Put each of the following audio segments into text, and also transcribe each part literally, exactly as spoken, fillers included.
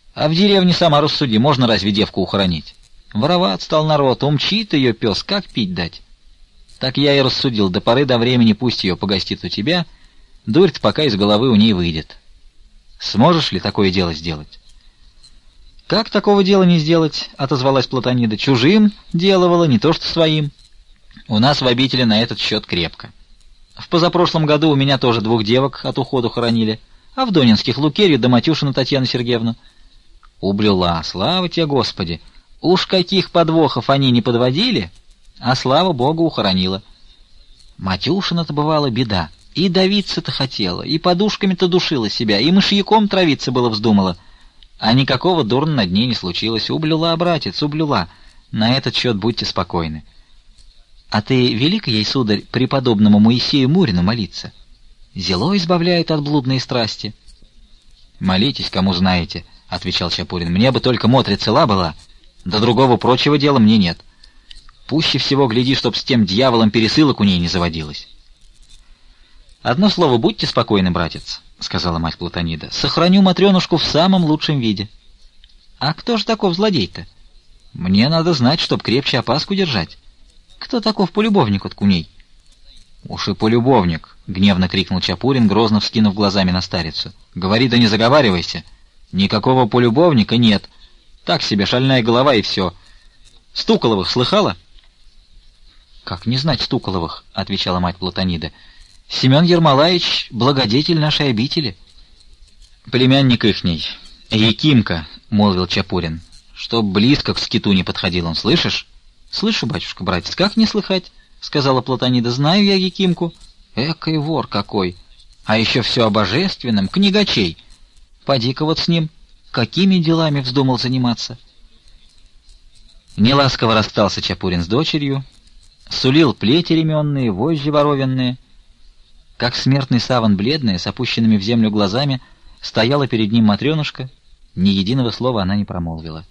А в деревне сама рассуди, можно разве девку ухоронить? Вороват стал народ, умчит ее пес, как пить дать? Так я и рассудил, до поры до времени пусть ее погостит у тебя, дурь-то пока из головы у ней выйдет. Сможешь ли такое дело сделать? Как такого дела не сделать, отозвалась Платонида. Чужим делывала, не то что своим. У нас в обители на этот счет крепко. В позапрошлом году у меня тоже двух девок от уходу хоронили, а в Донинских Лукерью да Матюшину Татьяну Сергеевну. Ублюла, слава тебе, Господи! Уж каких подвохов они не подводили, а слава Богу ухоронила. Матюшина-то бывала беда. И давиться-то хотела, и подушками-то душила себя, и мышьяком травиться было вздумала. А никакого дурна над ней не случилось. Ублюла, братец, ублюла. На этот счет будьте спокойны. А ты велика ей, сударь, преподобному Моисею Мурину молиться? Зело избавляет от блудной страсти. Молитесь, кому знаете, — отвечал Чапурин. Мне бы только Мотре цела была, до другого прочего дела мне нет. Пуще всего гляди, чтоб с тем дьяволом пересылок у ней не заводилось. Одно слово, будьте спокойны, братец, — сказала мать Платонида. Сохраню Матрёнушку в самом лучшем виде. А кто же таков злодей-то? Мне надо знать, чтоб крепче опаску держать. Кто таков полюбовник от куней? Уж и полюбовник, — гневно крикнул Чапурин, грозно вскинув глазами на старицу. Говори да не заговаривайся. Никакого полюбовника нет. Так себе шальная голова и все. Стуколовых слыхала? Как не знать Стуколовых, — отвечала мать Платонида. Семен Ермолаевич — благодетель нашей обители. Племянник ихний, Якимка, — молвил Чапурин, — чтоб близко к скиту не подходил он, слышишь? — Слышу, батюшка, братец, как не слыхать, — сказала Платонида. — Знаю я Якимку. Экой вор какой! А еще все о божественном, книгачей. Поди-ка вот с ним, какими делами вздумал заниматься? Неласково расстался Чапурин с дочерью, сулил плети ременные, вожжи воровенные. Как смертный саван бледная, с опущенными в землю глазами, стояла перед ним Матрёнушка, ни единого слова она не промолвила.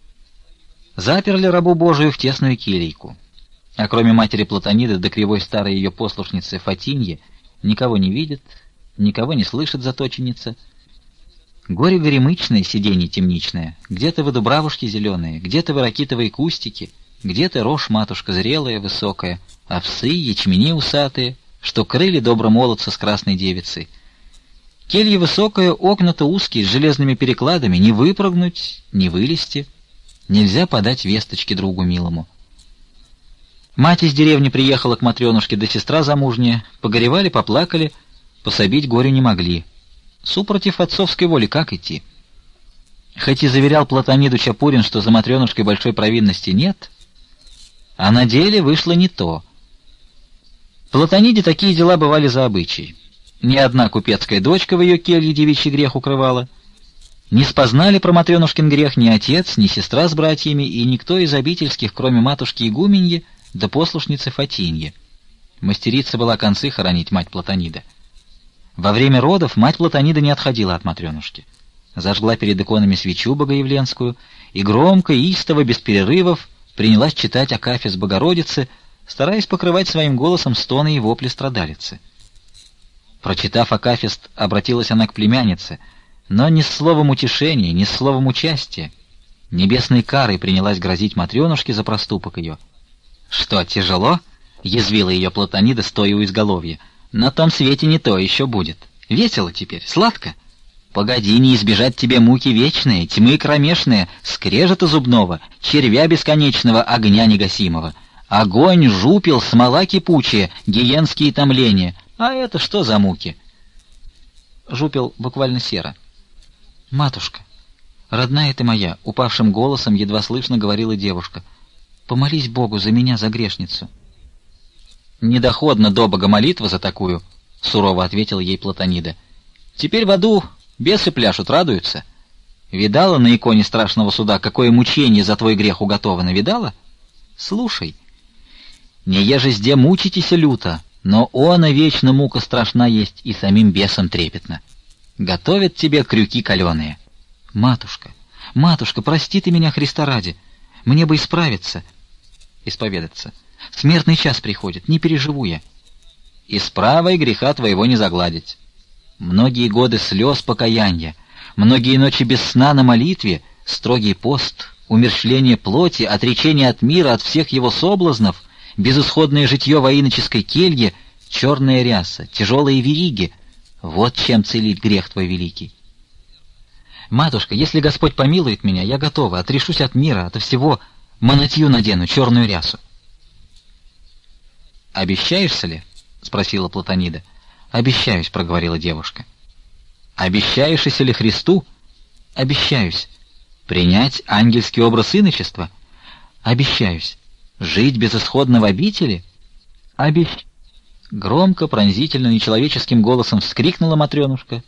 Заперли рабу Божию в тесную кельейку, а кроме матери Платониды да кривой старой ее послушницы Фатиньи никого не видит, никого не слышит заточенница. Горе-горемычное сиденье темничное, где-то вы дубравушки зеленые, где-то вы ракитовые кустики, где-то рожь матушка зрелая, высокая, овсы, ячмени усатые, что крыли добро молодца с красной девицей. Келья высокая, окна-то узкие, с железными перекладами, не выпрыгнуть, не вылезти. Нельзя подать весточки другу милому. Мать из деревни приехала к Матрёнушке, да сестра замужняя, погоревали, поплакали, пособить горю не могли. Супротив отцовской воли как идти? Хоть и заверял Платониду Чапурин, что за Матрёнушкой большой провинности нет, а на деле вышло не то. Платониде такие дела бывали за обычай. Ни одна купецкая дочка в ее келье девичий грех укрывала. Не спознали про Матрёнушкин грех ни отец, ни сестра с братьями, и никто из обительских, кроме матушки игуменьи, да послушницы Фатиньи. Мастерица была концы хоронить мать Платонида. Во время родов мать Платонида не отходила от Матрёнушки. Зажгла перед иконами свечу богоявленскую и громко, истово, без перерывов принялась читать акафист Богородицы, стараясь покрывать своим голосом стоны и вопли страдалицы. Прочитав акафист, обратилась она к племяннице, но ни с словом утешения, ни с словом участия. Небесной карой принялась грозить Матрёнушке за проступок ее. «Что, тяжело?» — язвила ее Платонида, стоя у изголовья. «На том свете не то еще будет. Весело теперь, сладко? Погоди, не избежать тебе муки вечные, тьмы кромешные, скрежета зубного, червя бесконечного, огня негасимого. Огонь, жупел, смола кипучая, гиенские томления. А это что за муки?» Жупел буквально сера. «Матушка, родная ты моя», — упавшим голосом едва слышно говорила девушка, — «помолись Богу за меня, за грешницу». «Недоходно до Бога молитва за такую», — сурово ответила ей Платонида. «Теперь в аду бесы пляшут, радуются. Видала на иконе страшного суда, какое мучение за твой грех уготовано, видала? Слушай. Не еже сде мучитесь люто, но она вечно мука страшна есть и самим бесам трепетно. Готовят тебе крюки каленые. Матушка, матушка, прости ты меня, Христа ради. Мне бы исправиться, исповедаться. Смертный час приходит, не переживу я. Исправой греха твоего не загладить. Многие годы слез покаяния, Многие ночи без сна на молитве, строгий пост, умерщвление плоти, отречение от мира, от всех его соблазнов, безысходное житье в иноческой келье, черная ряса, тяжелые вериги — вот чем целить грех твой великий. Матушка, если Господь помилует меня, я готова, отрешусь от мира, ото всего, монотью надену, черную рясу. «Обещаешься ли?» — спросила Платонида. «Обещаюсь», — проговорила девушка. «Обещаешься ли Христу?» «Обещаюсь». «Принять ангельский образ иночества?» «Обещаюсь». «Жить безысходно в обители?» «Обещ...» Громко, пронзительно, нечеловеческим голосом вскрикнула Матрёнушка.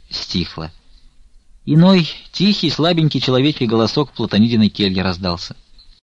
Стихло. Иной, тихий, слабенький человечий голосок в Платонидиной келье раздался.